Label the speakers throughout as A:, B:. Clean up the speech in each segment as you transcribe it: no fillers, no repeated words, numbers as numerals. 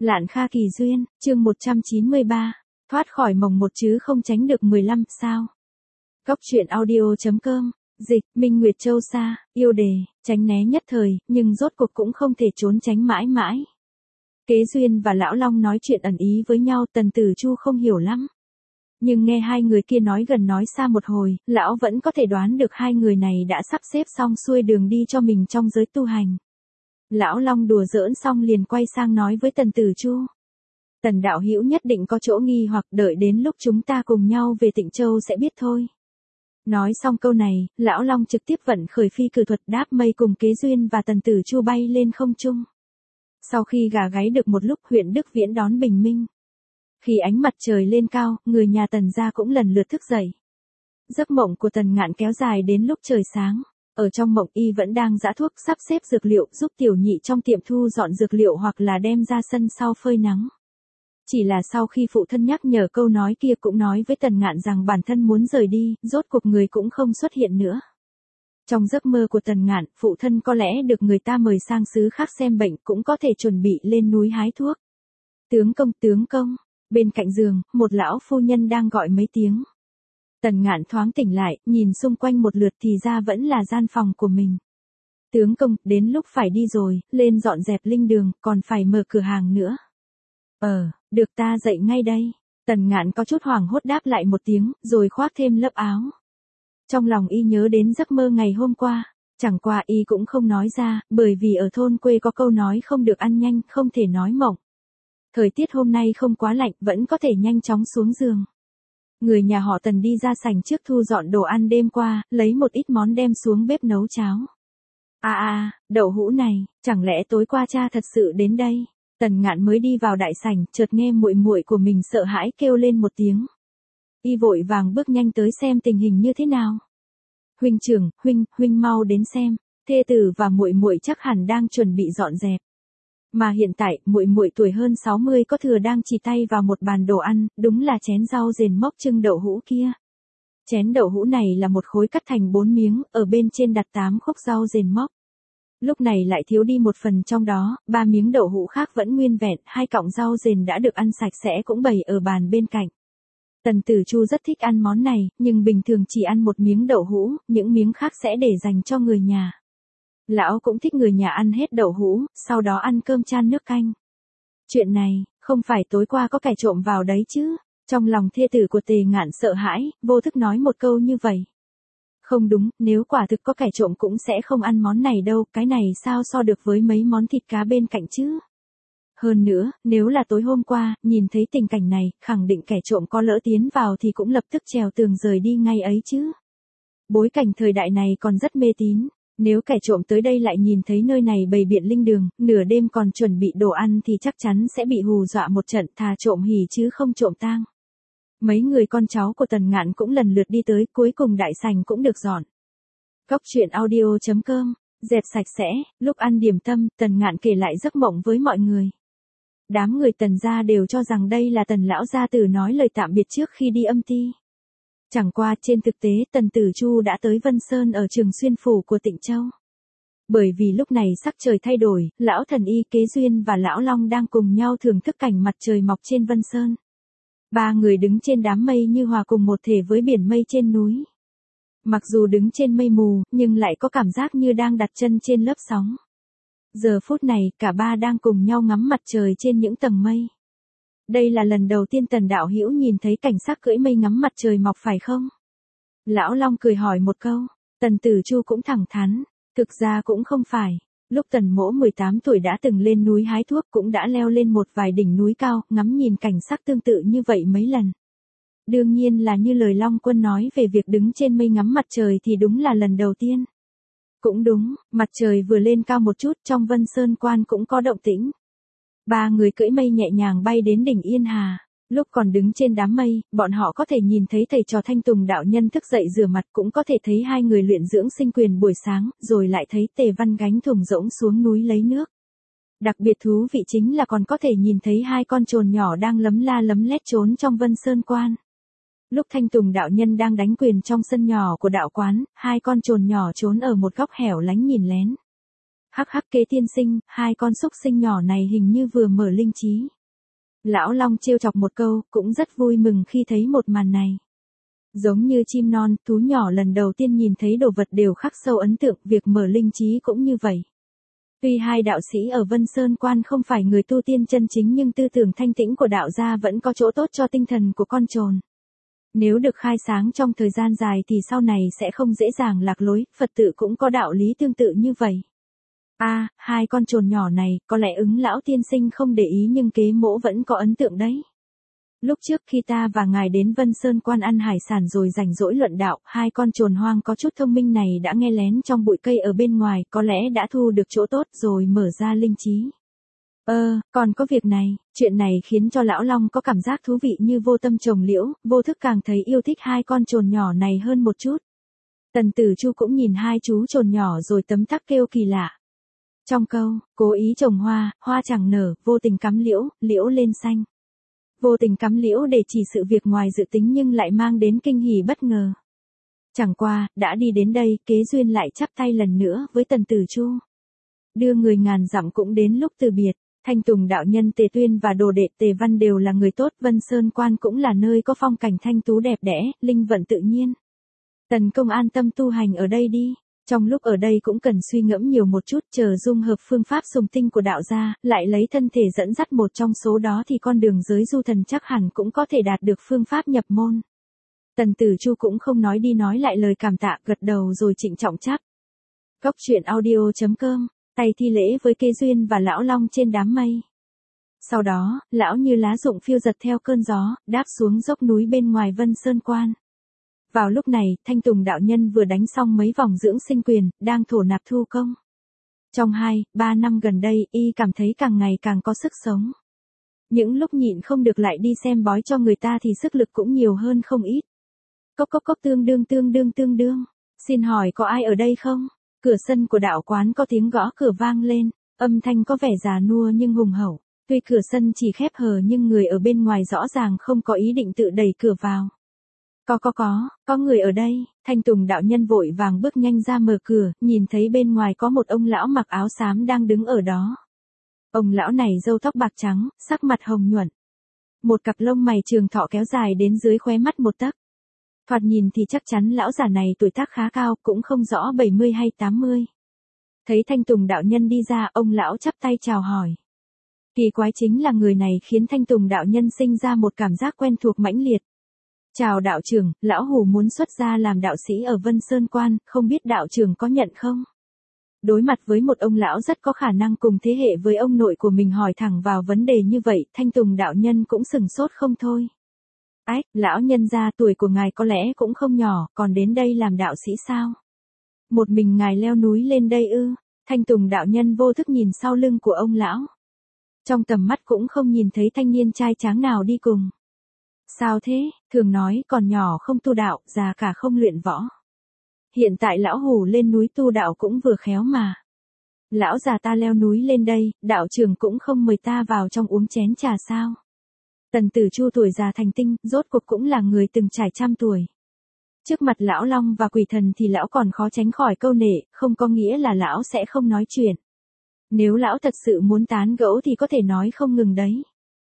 A: Lạn Kha Kỳ Duyên, chương 193, thoát khỏi mồng một chứ không tránh được 15 sao. Góc truyện audio.com, dịch, Minh Nguyệt Châu Sa, yêu đề, tránh né nhất thời, nhưng rốt cuộc cũng không thể trốn tránh mãi mãi. Kế Duyên và Lão Long nói chuyện ẩn ý với nhau, Tần Tử Chu không hiểu lắm. Nhưng nghe hai người kia nói gần nói xa một hồi, lão vẫn có thể đoán được hai người này đã sắp xếp xong xuôi đường đi cho mình trong giới tu hành. Lão Long đùa giỡn xong liền quay sang nói với Tần Tử Chu. Tần đạo hữu nhất định có chỗ nghi hoặc, đợi đến lúc chúng ta cùng nhau về Tịnh Châu sẽ biết thôi. Nói xong câu này, Lão Long trực tiếp vận khởi phi cử thuật đáp mây cùng Kế Duyên và Tần Tử Chu bay lên không trung. Sau khi gà gáy được một lúc, huyện Đức Viễn đón bình minh. Khi ánh mặt trời lên cao, người nhà Tần gia cũng lần lượt thức dậy. Giấc mộng của Tần Ngạn kéo dài đến lúc trời sáng. Ở trong mộng y vẫn đang giã thuốc, sắp xếp dược liệu, giúp tiểu nhị trong tiệm thu dọn dược liệu hoặc là đem ra sân sau phơi nắng. Chỉ là sau khi phụ thân nhắc nhở câu nói kia cũng nói với Tần Ngạn rằng bản thân muốn rời đi, rốt cuộc người cũng không xuất hiện nữa. Trong giấc mơ của Tần Ngạn, phụ thân có lẽ được người ta mời sang xứ khác xem bệnh, cũng có thể chuẩn bị lên núi hái thuốc. Tướng công, bên cạnh giường, một lão phu nhân đang gọi mấy tiếng. Tần Ngạn thoáng tỉnh lại, nhìn xung quanh một lượt thì ra vẫn là gian phòng của mình. Tướng công, đến lúc phải đi rồi, lên dọn dẹp linh đường, còn phải mở cửa hàng nữa. Được, ta dậy ngay đây. Tần Ngạn có chút hoảng hốt đáp lại một tiếng, rồi khoác thêm lớp áo. Trong lòng y nhớ đến giấc mơ ngày hôm qua, chẳng qua y cũng không nói ra, bởi vì ở thôn quê có câu nói không được ăn nhanh, không thể nói mộng. Thời tiết hôm nay không quá lạnh, vẫn có thể nhanh chóng xuống giường. Người nhà họ Tần đi ra sảnh trước thu dọn đồ ăn đêm qua, lấy một ít món đem xuống bếp nấu cháo. Đậu hũ này, chẳng lẽ tối qua cha thật sự đến đây? Tần Ngạn mới đi vào đại sảnh, chợt nghe muội muội của mình sợ hãi kêu lên một tiếng. Y vội vàng bước nhanh tới xem tình hình như thế nào. Huynh trưởng, huynh mau đến xem, thê tử và muội muội chắc hẳn đang chuẩn bị dọn dẹp. Mà hiện tại, muội muội tuổi hơn 60 có thừa đang chỉ tay vào một bàn đồ ăn, đúng là chén rau rền mốc trưng đậu hũ kia. Chén đậu hũ này là một khối cắt thành 4 miếng, ở bên trên đặt 8 khúc rau rền mốc. Lúc này lại thiếu đi một phần trong đó, 3 miếng đậu hũ khác vẫn nguyên vẹn, 2 cọng rau rền đã được ăn sạch sẽ cũng bày ở bàn bên cạnh. Tần Tử Chu rất thích ăn món này, nhưng bình thường chỉ ăn một miếng đậu hũ, những miếng khác sẽ để dành cho người nhà. Lão cũng thích người nhà ăn hết đậu hũ, sau đó ăn cơm chan nước canh. Chuyện này, không phải tối qua có kẻ trộm vào đấy chứ? Trong lòng thê tử của Tề Ngạn sợ hãi, vô thức nói một câu như vậy. Không đúng, nếu quả thực có kẻ trộm cũng sẽ không ăn món này đâu, cái này sao so được với mấy món thịt cá bên cạnh chứ? Hơn nữa, nếu là tối hôm qua, nhìn thấy tình cảnh này, khẳng định kẻ trộm có lỡ tiến vào thì cũng lập tức trèo tường rời đi ngay ấy chứ. Bối cảnh thời đại này còn rất mê tín. Nếu kẻ trộm tới đây lại nhìn thấy nơi này bày biện linh đường, nửa đêm còn chuẩn bị đồ ăn thì chắc chắn sẽ bị hù dọa một trận, thà trộm hỉ chứ không trộm tang. Mấy người con cháu của Tần Ngạn cũng lần lượt đi tới, cuối cùng đại sảnh cũng được dọn. Góc truyện audio.com, dẹp sạch sẽ, lúc ăn điểm tâm, Tần Ngạn kể lại giấc mộng với mọi người. Đám người Tần gia đều cho rằng đây là Tần lão gia tử nói lời tạm biệt trước khi đi âm ti. Chẳng qua trên thực tế Tần Tử Chu đã tới Vân Sơn ở Trường Xuyên Phủ của Tịnh Châu. Bởi vì lúc này sắc trời thay đổi, lão thần y Kế Duyên và lão Long đang cùng nhau thưởng thức cảnh mặt trời mọc trên Vân Sơn. Ba người đứng trên đám mây như hòa cùng một thể với biển mây trên núi. Mặc dù đứng trên mây mù, nhưng lại có cảm giác như đang đặt chân trên lớp sóng. Giờ phút này, cả ba đang cùng nhau ngắm mặt trời trên những tầng mây. Đây là lần đầu tiên Tần đạo hữu nhìn thấy cảnh sắc cưỡi mây ngắm mặt trời mọc phải không? Lão Long cười hỏi một câu, Tần Tử Chu cũng thẳng thắn, thực ra cũng không phải. Lúc Tần mỗ 18 tuổi đã từng lên núi hái thuốc, cũng đã leo lên một vài đỉnh núi cao, ngắm nhìn cảnh sắc tương tự như vậy mấy lần. Đương nhiên là như lời Long Quân nói về việc đứng trên mây ngắm mặt trời thì đúng là lần đầu tiên. Cũng đúng, mặt trời vừa lên cao một chút, trong Vân Sơn Quan cũng có động tĩnh. Ba người cưỡi mây nhẹ nhàng bay đến đỉnh Yên Hà. Lúc còn đứng trên đám mây, bọn họ có thể nhìn thấy thầy trò Thanh Tùng đạo nhân thức dậy rửa mặt, cũng có thể thấy hai người luyện dưỡng sinh quyền buổi sáng, rồi lại thấy Tề Văn gánh thùng rỗng xuống núi lấy nước. Đặc biệt thú vị chính là còn có thể nhìn thấy hai con trồn nhỏ đang lấm la lấm lét trốn trong Vân Sơn Quan. Lúc Thanh Tùng đạo nhân đang đánh quyền trong sân nhỏ của đạo quán, hai con trồn nhỏ trốn ở một góc hẻo lánh nhìn lén. Hắc hắc Kế tiên sinh, hai con súc sinh nhỏ này hình như vừa mở linh trí. Lão Long trêu chọc một câu, cũng rất vui mừng khi thấy một màn này. Giống như chim non, thú nhỏ lần đầu tiên nhìn thấy đồ vật đều khắc sâu ấn tượng, việc mở linh trí cũng như vậy. Tuy hai đạo sĩ ở Vân Sơn Quan không phải người tu tiên chân chính nhưng tư tưởng thanh tĩnh của đạo gia vẫn có chỗ tốt cho tinh thần của con trồn. Nếu được khai sáng trong thời gian dài thì sau này sẽ không dễ dàng lạc lối, Phật tử cũng có đạo lý tương tự như vậy. Hai con trồn nhỏ này, có lẽ Ứng lão tiên sinh không để ý nhưng Kế mỗ vẫn có ấn tượng đấy. Lúc trước khi ta và ngài đến Vân Sơn Quan ăn hải sản rồi rảnh rỗi luận đạo, hai con trồn hoang có chút thông minh này đã nghe lén trong bụi cây ở bên ngoài, có lẽ đã thu được chỗ tốt rồi mở ra linh trí. Còn có việc này, chuyện này khiến cho lão Long có cảm giác thú vị như vô tâm trồng liễu, vô thức càng thấy yêu thích hai con trồn nhỏ này hơn một chút. Tần Tử Chu cũng nhìn hai chú trồn nhỏ rồi tấm tắc kêu kỳ lạ. Trong câu, cố ý trồng hoa, hoa chẳng nở, vô tình cắm liễu, liễu lên xanh. Vô tình cắm liễu để chỉ sự việc ngoài dự tính nhưng lại mang đến kinh hỉ bất ngờ. Chẳng qua, đã đi đến đây, Kế Duyên lại chắp tay lần nữa với Tần Tử Chu. Đưa người ngàn dặm cũng đến lúc từ biệt. Thanh Tùng đạo nhân Tề Tuyên và đồ đệ Tề Văn đều là người tốt, Vân Sơn Quan cũng là nơi có phong cảnh thanh tú đẹp đẽ, linh vận tự nhiên. Tần công an tâm tu hành ở đây đi. Trong lúc ở đây cũng cần suy ngẫm nhiều một chút, chờ dung hợp phương pháp sùng tinh của đạo gia, lại lấy thân thể dẫn dắt một trong số đó thì con đường giới du thần chắc hẳn cũng có thể đạt được phương pháp nhập môn. Tần Tử Chu cũng không nói đi nói lại lời cảm tạ, gật đầu rồi trịnh trọng chắp. Góc truyện audio.com, tay thi lễ với Kế Duyên và lão Long trên đám mây. Sau đó, lão như lá rụng phiêu giật theo cơn gió, đáp xuống dốc núi bên ngoài Vân Sơn Quan. Vào lúc này, Thanh Tùng đạo nhân vừa đánh xong mấy vòng dưỡng sinh quyền, đang thổ nạp thu công. Trong 2-3 năm gần đây, y cảm thấy càng ngày càng có sức sống. Những lúc nhịn không được lại đi xem bói cho người ta thì sức lực cũng nhiều hơn không ít. Cốc tương đương. Xin hỏi có ai ở đây không? Cửa sân của đạo quán có tiếng gõ cửa vang lên, âm thanh có vẻ già nua nhưng hùng hậu. Tuy cửa sân chỉ khép hờ nhưng người ở bên ngoài rõ ràng không có ý định tự đẩy cửa vào. Có người ở đây. Thanh Tùng đạo nhân vội vàng bước nhanh ra mở cửa, nhìn thấy bên ngoài có một ông lão mặc áo xám đang đứng ở đó. Ông lão này râu tóc bạc trắng, sắc mặt hồng nhuận. Một cặp lông mày trường thọ kéo dài đến dưới khóe mắt một tấc. Thoạt nhìn thì chắc chắn lão già này tuổi tác khá cao, cũng không rõ 70 hay 80. Thấy Thanh Tùng đạo nhân đi ra, ông lão chắp tay chào hỏi. Kỳ quái chính là người này khiến Thanh Tùng đạo nhân sinh ra một cảm giác quen thuộc mãnh liệt. Chào đạo trưởng, lão hủ muốn xuất gia làm đạo sĩ ở Vân Sơn Quan, không biết đạo trưởng có nhận không? Đối mặt với một ông lão rất có khả năng cùng thế hệ với ông nội của mình hỏi thẳng vào vấn đề như vậy, Thanh Tùng đạo nhân cũng sừng sốt không thôi. Lão nhân gia, tuổi của ngài có lẽ cũng không nhỏ, còn đến đây làm đạo sĩ sao? Một mình ngài leo núi lên đây ư? Thanh Tùng đạo nhân vô thức nhìn sau lưng của ông lão. Trong tầm mắt cũng không nhìn thấy thanh niên trai tráng nào đi cùng. Sao thế, thường nói còn nhỏ không tu đạo, già cả không luyện võ. Hiện tại lão hủ lên núi tu đạo cũng vừa khéo mà. Lão già ta leo núi lên đây, đạo trưởng cũng không mời ta vào trong uống chén trà sao? Tần Tử Chu tuổi già thành tinh, rốt cuộc cũng là người từng trải trăm tuổi. Trước mặt lão Long và quỷ thần thì lão còn khó tránh khỏi câu nệ, không có nghĩa là lão sẽ không nói chuyện. Nếu lão thật sự muốn tán gẫu thì có thể nói không ngừng đấy.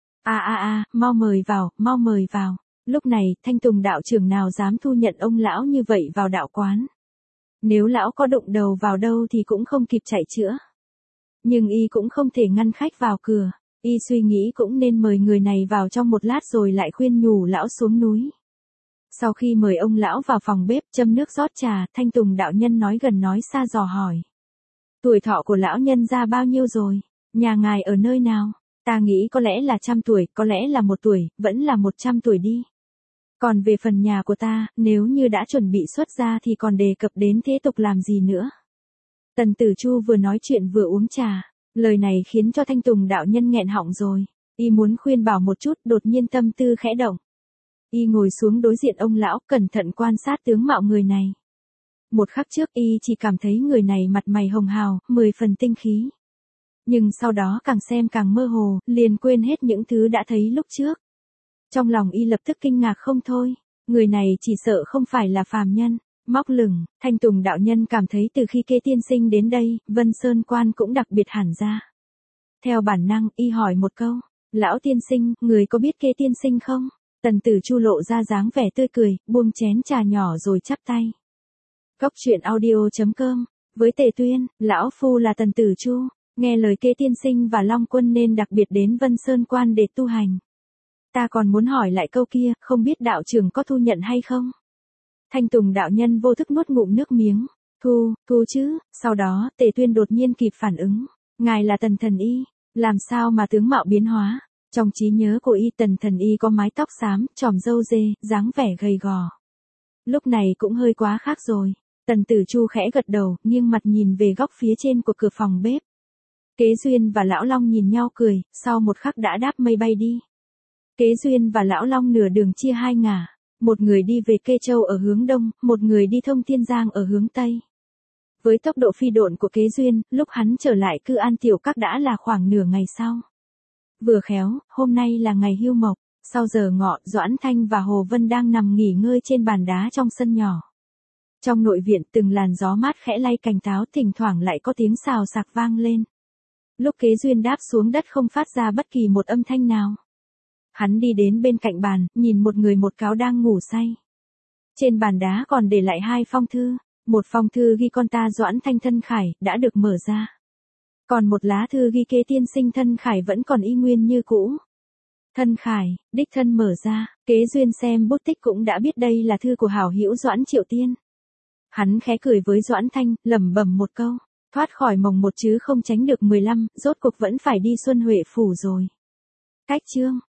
A: Mau mời vào. Lúc này, Thanh Tùng đạo trưởng nào dám thu nhận ông lão như vậy vào đạo quán. Nếu lão có đụng đầu vào đâu thì cũng không kịp chạy chữa. Nhưng y cũng không thể ngăn khách vào cửa. Y suy nghĩ cũng nên mời người này vào trong một lát rồi lại khuyên nhủ lão xuống núi. Sau khi mời ông lão vào phòng bếp châm nước rót trà, Thanh Tùng đạo nhân nói gần nói xa dò hỏi. Tuổi thọ của lão nhân ra bao nhiêu rồi? Nhà ngài ở nơi nào? Ta nghĩ có lẽ là 100 tuổi, có lẽ là 1 tuổi, vẫn là 100 tuổi đi. Còn về phần nhà của ta, nếu như đã chuẩn bị xuất gia thì còn đề cập đến thế tục làm gì nữa. Tần Tử Chu vừa nói chuyện vừa uống trà. Lời này khiến cho Thanh Tùng đạo nhân nghẹn họng rồi. Y muốn khuyên bảo một chút, đột nhiên tâm tư khẽ động. Y ngồi xuống đối diện ông lão, cẩn thận quan sát tướng mạo người này. Một khắc trước y chỉ cảm thấy người này mặt mày hồng hào, 10 phần tinh khí. Nhưng sau đó càng xem càng mơ hồ, liền quên hết những thứ đã thấy lúc trước. Trong lòng y lập tức kinh ngạc không thôi. Người này chỉ sợ không phải là phàm nhân. Móc lửng, Thanh Tùng đạo nhân cảm thấy từ khi Kế tiên sinh đến đây, Vân Sơn Quan cũng đặc biệt hẳn ra. Theo bản năng, y hỏi một câu, lão tiên sinh, người có biết Kế tiên sinh không? Tần Tử Chu lộ ra dáng vẻ tươi cười, buông chén trà nhỏ rồi chắp tay. Cốc truyện audio.com, với Tề Tuyên, lão phu là Tần Tử Chu, nghe lời Kế tiên sinh và Long Quân nên đặc biệt đến Vân Sơn Quan để tu hành. Ta còn muốn hỏi lại câu kia, không biết đạo trưởng có thu nhận hay không? Thanh Tùng đạo nhân vô thức nuốt ngụm nước miếng. Thu chứ, sau đó, Tề Tuyên đột nhiên kịp phản ứng. Ngài là Tần Thần Y, làm sao mà tướng mạo biến hóa? Trong trí nhớ của y Tần Thần Y có mái tóc xám, tròm râu dê, dáng vẻ gầy gò. Lúc này cũng hơi quá khác rồi. Tần Tử Chu khẽ gật đầu, nghiêng mặt nhìn về góc phía trên của cửa phòng bếp. Kế Duyên và Lão Long nhìn nhau cười, sau một khắc đã đáp mây bay đi. Kế Duyên và Lão Long nửa đường chia hai ngả. Một người đi về Kê Châu ở hướng đông, một người đi thông Thiên Giang ở hướng tây. Với tốc độ phi độn của Kế Duyên, lúc hắn trở lại Cư An Tiểu Các đã là khoảng nửa ngày sau. Vừa khéo, hôm nay là ngày hưu mộc, sau giờ ngọ, Doãn Thanh và Hồ Vân đang nằm nghỉ ngơi trên bàn đá trong sân nhỏ. Trong nội viện từng làn gió mát khẽ lay cành táo, thỉnh thoảng lại có tiếng xào xạc vang lên. Lúc Kế Duyên đáp xuống đất không phát ra bất kỳ một âm thanh nào. Hắn đi đến bên cạnh bàn, nhìn một người một cáo đang ngủ say. Trên bàn đá còn để lại hai phong thư, một phong thư ghi con ta Doãn Thanh thân khải, đã được mở ra. Còn một lá thư ghi Kế tiên sinh thân khải vẫn còn y nguyên như cũ. Thân khải, đích thân mở ra, Kế Duyên xem bút tích cũng đã biết đây là thư của hảo hữu Doãn Triệu Tiên. Hắn khẽ cười với Doãn Thanh, lẩm bẩm một câu, thoát khỏi mồng một chứ không tránh được 15, rốt cuộc vẫn phải đi Xuân Huệ Phủ rồi. Cách chương